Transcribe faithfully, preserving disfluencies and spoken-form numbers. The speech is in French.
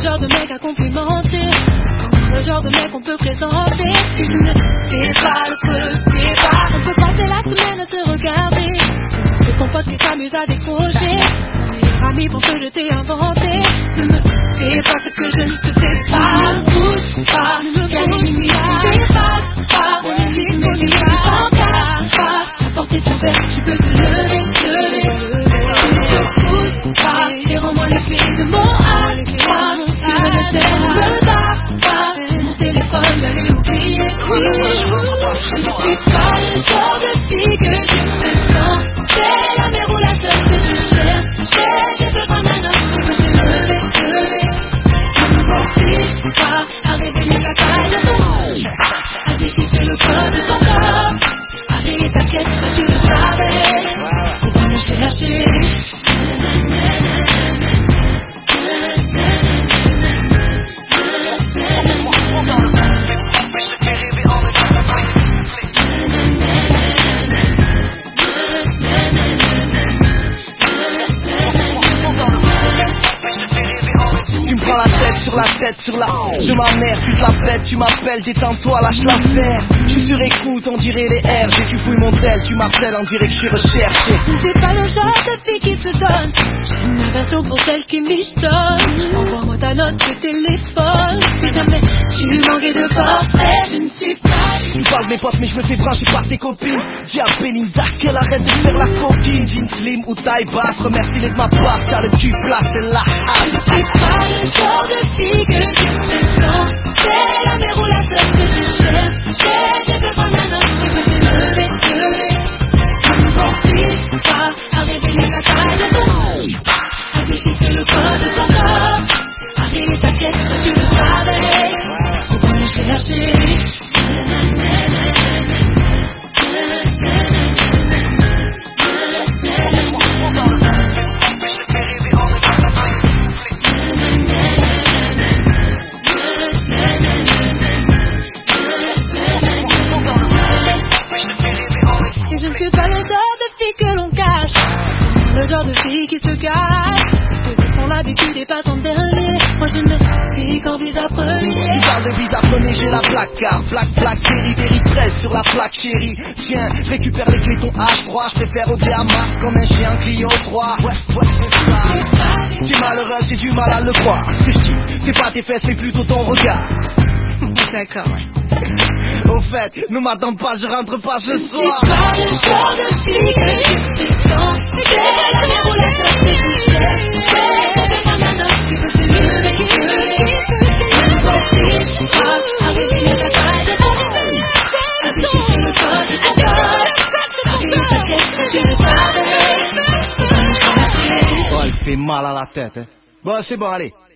genre de mec à complimenter, le genre de mec qu'on peut présenter. Si je ne fais pas le truc, fais pas, on peut passer la semaine à se regarder. C'est ton pote qui s'amuse à décrocher. Mon meilleur ami pense que je t'ai inventé. Ne me fais pas ce que je ne te fais pas. Ne me pousse pas, ne me y'a des limites, ne dépasse pas. On est disponible, en cache pas. La porte est ouverte, tu peux te lever, lever. Ne me pousse pas, et rends-moi les clés de mon H. Si je ne sais, ne me barre pas. Mon téléphone, j'allais oublier. Je ne suis pas le genre de fille que tu me sens. C'est la mère ou la sœur que tu cherches. J'ai besoin d'un homme qui peut se lever, lever. Je ne m'oblige pas à révéler la taille de ton, à déchiffrer le code de ton corps. Arrête ta quête, toi tu le savais. Faut pas me chercher. Sur la tête, sur la de ma mère, tu te la pètes, tu m'appelles, détends-toi, lâche l'affaire. Je suis sur écoute, on dirait les R G, tu fouilles mon tel, tu m'appelles, on dirait que je suis recherché. Je ne suis pas le genre de fille qui se donne, j'ai une aversion pour celle qui michetonne. Envoie-moi ta note de téléphone, si jamais tu manquais de forfait. Je ne suis pas. Tu parles de mes potes mais je me fais brancher par tes copines. Dis à Belinda qu'elle arrête de faire la coquine. Jean slim ou taille basse, remercie-les de ma part, tiens le cul plat, c'est là. Je ne suis pas le genre de fille que tu me sens. C'est la mère ou la sœur que je cherche. J'ai besoin d'un homme qui peut se lever, lever. Je ne m'oblige pas à révéler la taille de ton, à déchiffrer le code de ton corps. Arrête ta quête, toi tu le savais. Faut pas me chercher. Et je ne suis pas le genre de fille que l'on cache, le genre de fille qui se cache. Si tes sont l'habitude et pas en dernier, moi je ne vis qu'en visa premier. Tu parles de visa premier, j'ai la plaque car plaque, plaque, péri, péri, treize sur la plaque chérie. Tiens, récupère les clés, ton H trois, je préfère oser à Mars comme un chien Clio trois. Ouais, ouais, c'est ça. T'es malheureuse, j'ai du mal à le croire. Ce que je dis, c'est pas tes fesses mais plutôt ton regard. D'accord, ouais. Au fait, ne m'attends pas, je rentre pas ce soir. Je suis pas le genre de fille que tu détends. C'est la mère ou la sœur que tu cherches. J'ai besoin d'un homme qui peut se lever, lever. Ne m'oblige pas à révéler la taille de ton, à déchiffrer le code de ton corps. Arrête ta quête, je le savais. Faut pas me chercher. Oh, elle fait mal à la tête, hein. Bon, c'est bon, allez.